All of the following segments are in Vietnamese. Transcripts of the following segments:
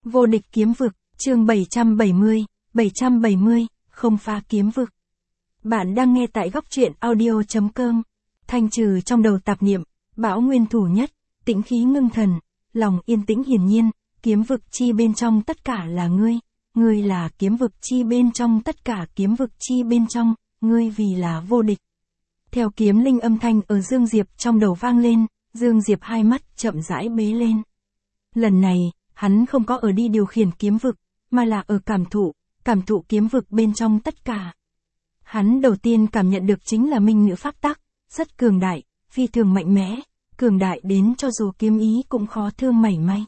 Vô địch kiếm vực, chương 770, không phá kiếm vực. Bạn đang nghe tại góc truyện audio.com. Thanh trừ trong đầu tạp niệm, bão nguyên thủ nhất, tĩnh khí ngưng thần, lòng yên tĩnh hiển nhiên, kiếm vực chi bên trong tất cả là ngươi là kiếm vực chi bên trong tất cả kiếm vực chi bên trong, ngươi vì là vô địch. Theo kiếm linh âm thanh ở Dương Diệp trong đầu vang lên, Dương Diệp hai mắt chậm rãi bế lên. Lần này, hắn không có ở đi điều khiển kiếm vực, mà là ở cảm thụ kiếm vực bên trong tất cả. Hắn đầu tiên cảm nhận được chính là minh nữ pháp tắc, rất cường đại, phi thường mạnh mẽ, cường đại đến cho dù kiếm ý cũng khó thương mảy may.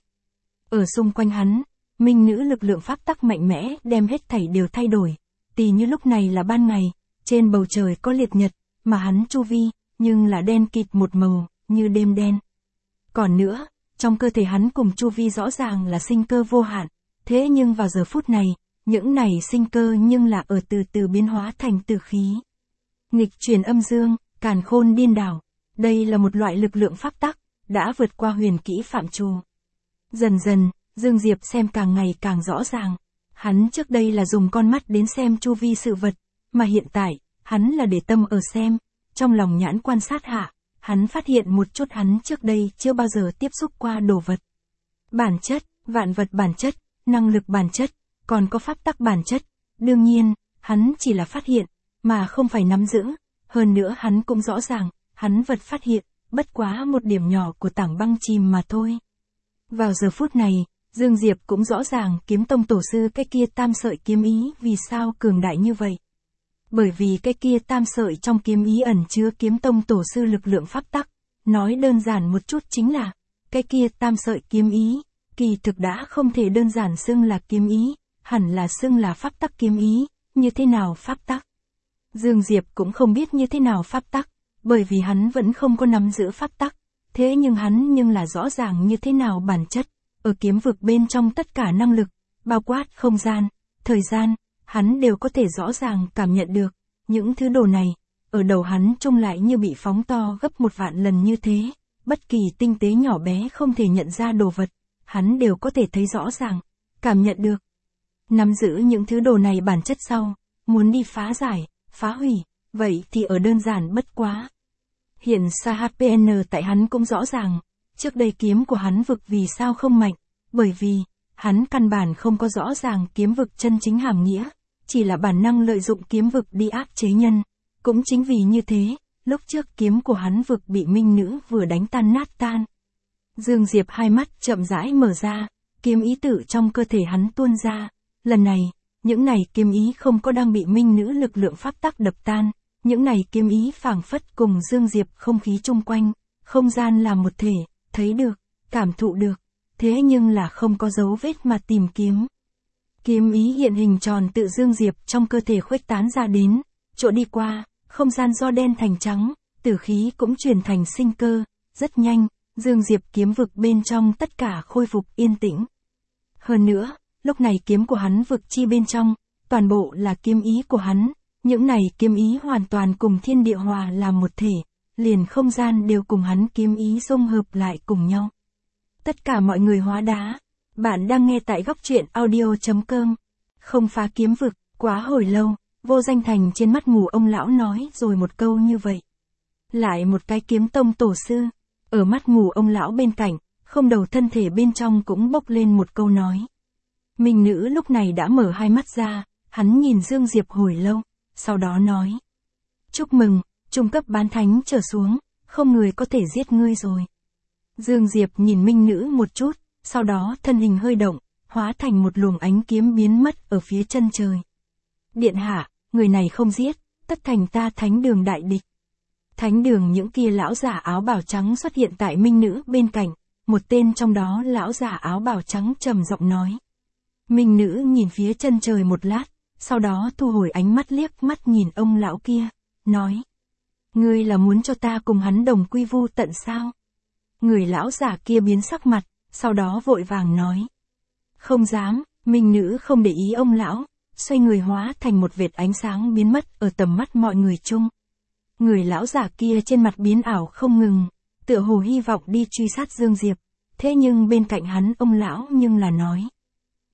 Ở xung quanh hắn, minh nữ lực lượng pháp tắc mạnh mẽ đem hết thảy đều thay đổi, tỉ như lúc này là ban ngày, trên bầu trời có liệt nhật, mà hắn chu vi, nhưng là đen kịt một màu, như đêm đen. Còn nữa, trong cơ thể hắn cùng chu vi rõ ràng là sinh cơ vô hạn, thế nhưng vào giờ phút này, những này sinh cơ nhưng là ở từ từ biến hóa thành tử khí. Nghịch chuyển âm dương, càn khôn điên đảo, đây là một loại lực lượng pháp tắc, đã vượt qua huyền kỹ phạm trù. Dần dần, Dương Diệp xem càng ngày càng rõ ràng, hắn trước đây là dùng con mắt đến xem chu vi sự vật, mà hiện tại, hắn là để tâm ở xem, trong lòng nhãn quan sát hạ, hắn phát hiện một chút hắn trước đây chưa bao giờ tiếp xúc qua đồ vật. Bản chất, vạn vật bản chất, năng lực bản chất, còn có pháp tắc bản chất, đương nhiên, hắn chỉ là phát hiện, mà không phải nắm giữ, hơn nữa hắn cũng rõ ràng, hắn vật phát hiện, bất quá một điểm nhỏ của tảng băng chìm mà thôi. Vào giờ phút này, Dương Diệp cũng rõ ràng kiếm tông tổ sư cái kia tam sợi kiếm ý vì sao cường đại như vậy. Bởi vì cái kia tam sợi trong kiếm ý ẩn chứa kiếm tông tổ sư lực lượng pháp tắc, nói đơn giản một chút chính là, cái kia tam sợi kiếm ý, kỳ thực đã không thể đơn giản xưng là kiếm ý, hẳn là xưng là pháp tắc kiếm ý, như thế nào pháp tắc. Dương Diệp cũng không biết như thế nào pháp tắc, bởi vì hắn vẫn không có nắm giữ pháp tắc, thế nhưng hắn nhưng là rõ ràng như thế nào bản chất, ở kiếm vực bên trong tất cả năng lực, bao quát không gian, thời gian, hắn đều có thể rõ ràng cảm nhận được, những thứ đồ này, ở đầu hắn trông lại như bị phóng to gấp 1.000.000 lần như thế, bất kỳ tinh tế nhỏ bé không thể nhận ra đồ vật, hắn đều có thể thấy rõ ràng, cảm nhận được. Nắm giữ những thứ đồ này bản chất sau, muốn đi phá giải, phá hủy, vậy thì ở đơn giản bất quá. Hiện SAHPN tại hắn cũng rõ ràng, trước đây kiếm của hắn vực vì sao không mạnh, bởi vì, hắn căn bản không có rõ ràng kiếm vực chân chính hàm nghĩa, chỉ là bản năng lợi dụng kiếm vực đi áp chế nhân. Cũng chính vì như thế, lúc trước kiếm của hắn vực bị minh nữ vừa đánh tan nát tan. Dương Diệp hai mắt chậm rãi mở ra, kiếm ý tự trong cơ thể hắn tuôn ra. Lần này, những này kiếm ý không có đang bị minh nữ lực lượng pháp tắc đập tan, những này kiếm ý phảng phất cùng Dương Diệp không khí chung quanh, không gian là một thể, thấy được, cảm thụ được, thế nhưng là không có dấu vết mà tìm kiếm. Kiếm ý hiện hình tròn tự Dương Diệp trong cơ thể khuếch tán ra đến, chỗ đi qua, không gian do đen thành trắng, tử khí cũng chuyển thành sinh cơ, rất nhanh, Dương Diệp kiếm vực bên trong tất cả khôi phục yên tĩnh. Hơn nữa, lúc này kiếm của hắn vực chi bên trong, toàn bộ là kiếm ý của hắn, những này kiếm ý hoàn toàn cùng thiên địa hòa làm một thể, liền không gian đều cùng hắn kiếm ý dung hợp lại cùng nhau. Tất cả mọi người hóa đá. Bạn đang nghe tại góc truyện audio.com. Không phá kiếm vực, quá hồi lâu, Vô Danh Thành trên mắt ngủ ông lão nói rồi một câu như vậy. Lại một cái kiếm tông tổ sư, ở mắt ngủ ông lão bên cạnh, không đầu thân thể bên trong cũng bốc lên một câu nói. Minh nữ lúc này đã mở hai mắt ra, hắn nhìn Dương Diệp hồi lâu, sau đó nói. Chúc mừng, trung cấp bán thánh trở xuống, không người có thể giết ngươi rồi. Dương Diệp nhìn minh nữ một chút. Sau đó thân hình hơi động, hóa thành một luồng ánh kiếm biến mất ở phía chân trời. Điện hạ, người này không giết, tất thành ta thánh đường đại địch. Thánh đường những kia lão giả áo bào trắng xuất hiện tại minh nữ bên cạnh, một tên trong đó lão giả áo bào trắng trầm giọng nói. Minh nữ nhìn phía chân trời một lát, sau đó thu hồi ánh mắt liếc mắt nhìn ông lão kia, nói. Ngươi là muốn cho ta cùng hắn đồng quy vu tận sao? Người lão giả kia biến sắc mặt. Sau đó vội vàng nói. Không dám, minh nữ không để ý ông lão, xoay người hóa thành một vệt ánh sáng biến mất ở tầm mắt mọi người chung. Người lão giả kia trên mặt biến ảo không ngừng, tựa hồ hy vọng đi truy sát Dương Diệp, thế nhưng bên cạnh hắn ông lão nhưng là nói.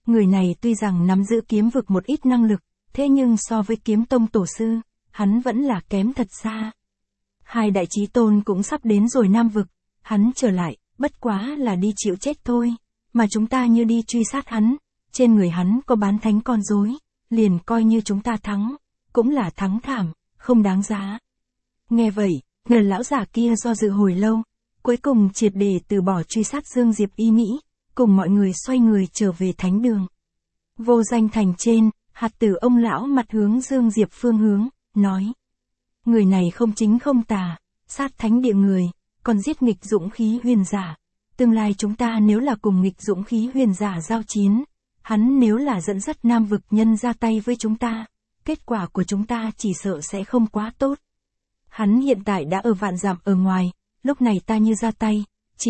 Người này tuy rằng nắm giữ kiếm vực một ít năng lực, thế nhưng so với kiếm tông tổ sư, hắn vẫn là kém thật xa. Hai đại chí tôn cũng sắp đến rồi Nam vực, hắn trở lại, bất quá là đi chịu chết thôi, mà chúng ta như đi truy sát hắn, trên người hắn có bán thánh con rối, liền coi như chúng ta thắng, cũng là thắng thảm, không đáng giá. Nghe vậy, người lão giả kia do dự hồi lâu, cuối cùng triệt để từ bỏ truy sát Dương Diệp ý nghĩ, cùng mọi người xoay người trở về thánh đường. Vô Danh thành trên, hạt tử ông lão mặt hướng Dương Diệp phương hướng, nói. Người này không chính không tà, sát thánh địa người, còn giết nghịch dũng khí huyền giả. Tương lai chúng ta nếu là cùng nghịch dũng khí huyền giả giao chiến, hắn nếu là dẫn dắt Nam vực nhân ra tay với chúng ta, kết quả của chúng ta chỉ sợ sẽ không quá tốt. Hắn hiện tại đã ở vạn dặm ở ngoài, lúc này ta như ra tay,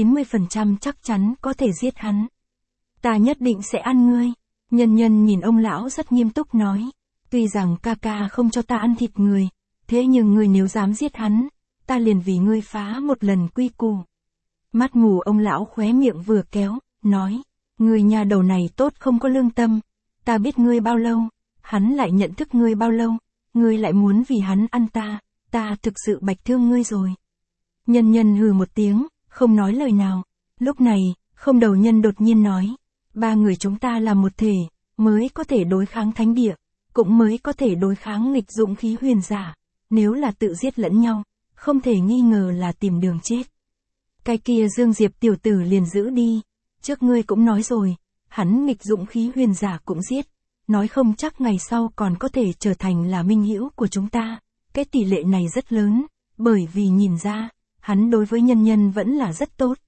90% chắc chắn có thể giết hắn. Ta nhất định sẽ ăn ngươi. Nhân Nhân nhìn ông lão rất nghiêm túc nói, tuy rằng ca ca không cho ta ăn thịt người, thế nhưng ngươi nếu dám giết hắn, ta liền vì ngươi phá một lần quy củ. Mắt mù ông lão khóe miệng vừa kéo, nói, ngươi nhà đầu này tốt không có lương tâm, ta biết ngươi bao lâu, hắn lại nhận thức ngươi bao lâu, ngươi lại muốn vì hắn ăn ta thực sự bạch thương ngươi rồi. Nhân Nhân hừ một tiếng, không nói lời nào. Lúc này, Không Đầu Nhân đột nhiên nói, ba người chúng ta là một thể, mới có thể đối kháng thánh địa, cũng mới có thể đối kháng nghịch dũng khí huyền giả, nếu là tự giết lẫn nhau, không thể nghi ngờ là tìm đường chết. Cái kia Dương Diệp tiểu tử liền giữ đi, trước ngươi cũng nói rồi, hắn nghịch dũng khí huyền giả cũng giết, nói không chắc ngày sau còn có thể trở thành là minh hữu của chúng ta, cái tỷ lệ này rất lớn, bởi vì nhìn ra, hắn đối với Nhân Nhân vẫn là rất tốt.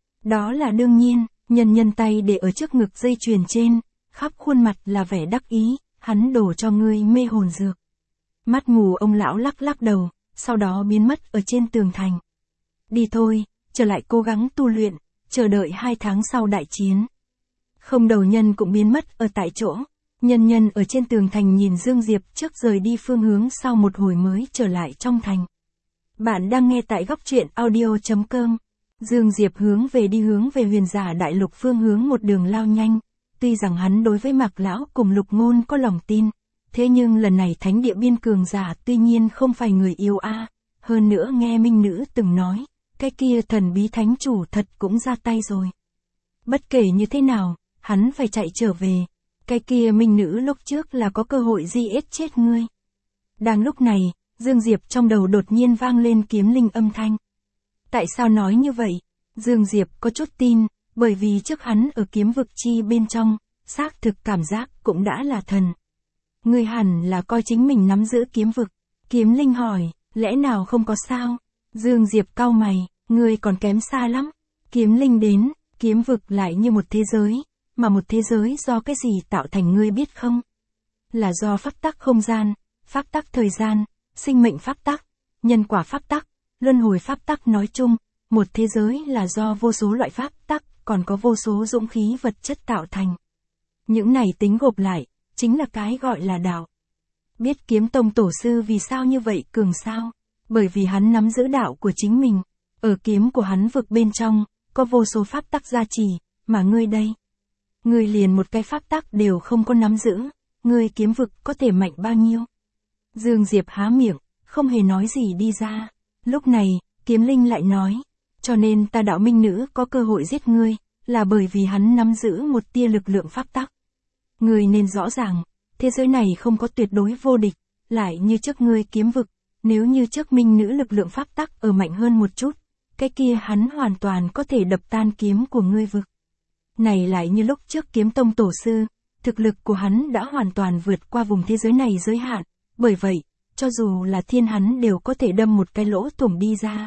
Đó là đương nhiên, Nhân Nhân tay để ở trước ngực dây chuyền trên, khắp khuôn mặt là vẻ đắc ý, hắn đổ cho ngươi mê hồn dược. Mắt mù ông lão lắc lắc đầu, sau đó biến mất ở trên tường thành. Đi thôi, trở lại cố gắng tu luyện, chờ đợi 2 tháng sau đại chiến. Không Đầu Nhân cũng biến mất ở tại chỗ. Nhân Nhân ở trên tường thành nhìn Dương Diệp trước rời đi phương hướng sau một hồi mới trở lại trong thành. Bạn đang nghe tại góc truyện audio.com. Dương Diệp hướng về huyền giả đại lục phương hướng một đường lao nhanh. Tuy rằng hắn đối với Mạc Lão cùng Lục Ngôn có lòng tin, thế nhưng lần này thánh địa biên cường giả tuy nhiên không phải người yêu a. Hơn nữa nghe Minh Nữ từng nói, cái kia thần bí thánh chủ thật cũng ra tay rồi. Bất kể như thế nào, hắn phải chạy trở về. Cái kia Minh Nữ lúc trước là có cơ hội giết chết ngươi. Đang lúc này, Dương Diệp trong đầu đột nhiên vang lên kiếm linh âm thanh. Tại sao nói như vậy? Dương Diệp có chút tin, bởi vì trước hắn ở kiếm vực chi bên trong, xác thực cảm giác cũng đã là thần. Ngươi hẳn là coi chính mình nắm giữ kiếm vực. Kiếm linh hỏi, lẽ nào không có sao? Dương Diệp cau mày, ngươi còn kém xa lắm. Kiếm linh đến, kiếm vực lại như một thế giới, mà một thế giới do cái gì tạo thành ngươi biết không? Là do pháp tắc không gian, pháp tắc thời gian, sinh mệnh pháp tắc, nhân quả pháp tắc, luân hồi pháp tắc nói chung, một thế giới là do vô số loại pháp tắc, còn có vô số dũng khí vật chất tạo thành. Những này tính gộp lại, chính là cái gọi là đạo. Biết kiếm tông tổ sư vì sao như vậy cường sao? Bởi vì hắn nắm giữ đạo của chính mình, ở kiếm của hắn vực bên trong, có vô số pháp tắc gia trì, mà ngươi đây. Ngươi liền một cái pháp tắc đều không có nắm giữ, ngươi kiếm vực có thể mạnh bao nhiêu? Dương Diệp há miệng, không hề nói gì đi ra. Lúc này, kiếm linh lại nói, cho nên ta đạo Minh Nữ có cơ hội giết ngươi, là bởi vì hắn nắm giữ một tia lực lượng pháp tắc. Ngươi nên rõ ràng, thế giới này không có tuyệt đối vô địch, lại như trước ngươi kiếm vực, nếu như trước Minh Nữ lực lượng pháp tắc ở mạnh hơn một chút, cái kia hắn hoàn toàn có thể đập tan kiếm của ngươi vực. Này lại như lúc trước kiếm tông tổ sư, thực lực của hắn đã hoàn toàn vượt qua vùng thế giới này giới hạn, bởi vậy, cho dù là thiên hắn đều có thể đâm một cái lỗ thủng đi ra.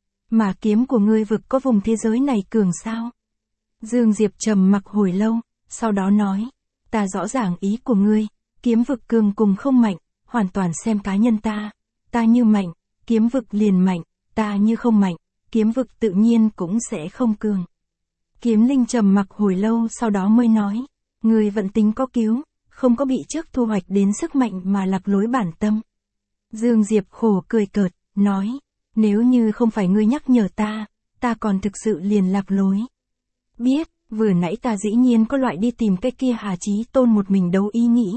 Mà kiếm của ngươi vực có vùng thế giới này cường sao? Dương Diệp trầm mặc hồi lâu, sau đó nói, ta rõ ràng ý của ngươi, kiếm vực cường cùng không mạnh, hoàn toàn xem cá nhân ta như mạnh, kiếm vực liền mạnh, ta như không mạnh, kiếm vực tự nhiên cũng sẽ không cường. Kiếm linh trầm mặc hồi lâu sau đó mới nói, ngươi vận tính có cứu, không có bị trước thu hoạch đến sức mạnh mà lạc lối bản tâm. Dương Diệp khổ cười cợt, nói, nếu như không phải ngươi nhắc nhở ta còn thực sự liền lạc lối. Biết, Vừa nãy ta dĩ nhiên có loại đi tìm cái kia Hà Chí Tôn một mình đấu ý nghĩ.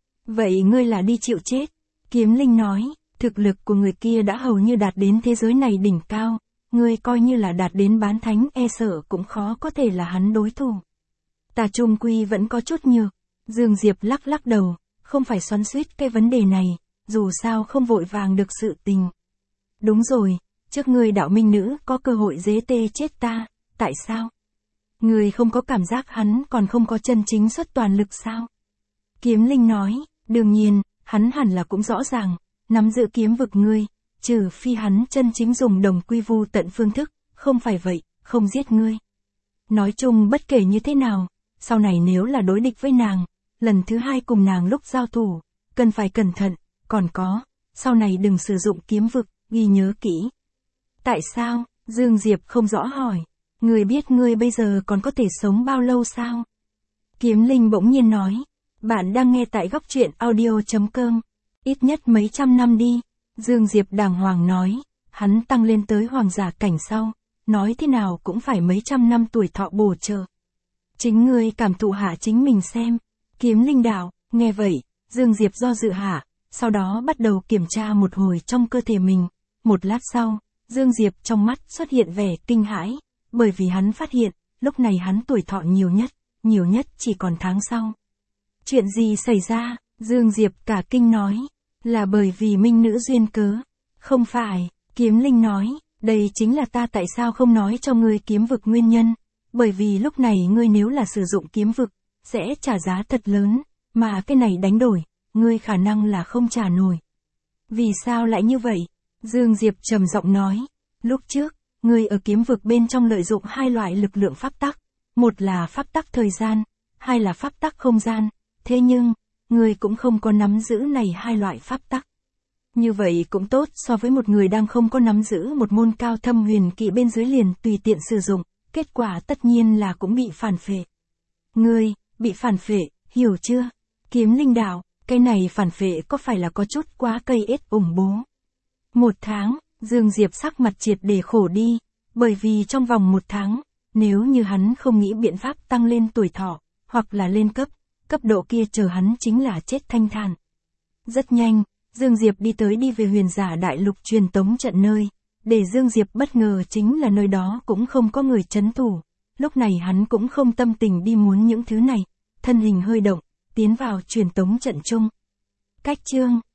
Vậy ngươi là đi chịu chết. Kiếm Linh nói, thực lực của người kia đã hầu như đạt đến thế giới này đỉnh cao, ngươi coi như là đạt đến bán thánh e sợ cũng khó có thể là hắn đối thủ. Ta trung quy vẫn có chút nhược. Dương Diệp lắc lắc đầu, không phải xoắn xuýt cái vấn đề này, dù sao không vội vàng được sự tình. Đúng rồi, trước ngươi đạo minh nữ có cơ hội dế tê chết ta, tại sao? Ngươi không có cảm giác hắn còn không có chân chính xuất toàn lực sao? Kiếm Linh nói, đương nhiên, hắn hẳn là cũng rõ ràng, nắm giữ kiếm vực ngươi, trừ phi hắn chân chính dùng đồng quy vu tận phương thức, không phải vậy, không giết ngươi. Nói chung bất kể như thế nào, sau này nếu là đối địch với nàng, lần thứ hai cùng nàng lúc giao thủ, cần phải cẩn thận, còn có, sau này đừng sử dụng kiếm vực, ghi nhớ kỹ. Tại sao? Dương Diệp không rõ hỏi. Ngươi biết ngươi bây giờ còn có thể sống bao lâu sao? Kiếm Linh bỗng nhiên nói. Bạn đang nghe tại góc truyện audio.com. Ít nhất mấy trăm năm đi. Dương Diệp đàng hoàng nói. Hắn tăng lên tới hoàng giả cảnh sau. Nói thế nào cũng phải mấy trăm năm tuổi thọ bổ trợ. Chính ngươi cảm thụ hạ chính mình xem. Kiếm Linh đạo, nghe vậy, Dương Diệp do dự hạ. Sau đó bắt đầu kiểm tra một hồi trong cơ thể mình. Một lát sau, Dương Diệp trong mắt xuất hiện vẻ kinh hãi. Bởi vì hắn phát hiện, lúc này hắn tuổi thọ nhiều nhất chỉ còn tháng sau. Chuyện gì xảy ra? Dương Diệp cả kinh nói. Là bởi vì minh nữ duyên cớ. Không phải, Kiếm Linh nói, đây chính là ta tại sao không nói cho ngươi kiếm vực nguyên nhân. Bởi vì lúc này ngươi nếu là sử dụng kiếm vực, sẽ trả giá thật lớn, mà cái này đánh đổi, ngươi khả năng là không trả nổi. Vì sao lại như vậy? Dương Diệp trầm giọng nói, lúc trước, ngươi ở kiếm vực bên trong lợi dụng hai loại lực lượng pháp tắc, một là pháp tắc thời gian, hai là pháp tắc không gian, thế nhưng, ngươi cũng không có nắm giữ này hai loại pháp tắc. Như vậy cũng tốt so với một người đang không có nắm giữ một môn cao thâm huyền kỹ bên dưới liền tùy tiện sử dụng, kết quả tất nhiên là cũng bị phản phệ. Ngươi, bị phản phệ, hiểu chưa? Kiếm Linh đạo, cái này phản phệ có phải là có chút quá cây ết ủng bố? 1 tháng, Dương Diệp sắc mặt triệt để khổ đi, bởi vì trong vòng 1 tháng, nếu như hắn không nghĩ biện pháp tăng lên tuổi thọ, hoặc là lên cấp độ kia chờ hắn chính là chết thanh thản. Rất nhanh, Dương Diệp đi về huyền giả đại lục truyền tống trận nơi, để Dương Diệp bất ngờ chính là nơi đó cũng không có người trấn thủ, lúc này hắn cũng không tâm tình đi muốn những thứ này, thân hình hơi động, tiến vào truyền tống trận chung. Cách chương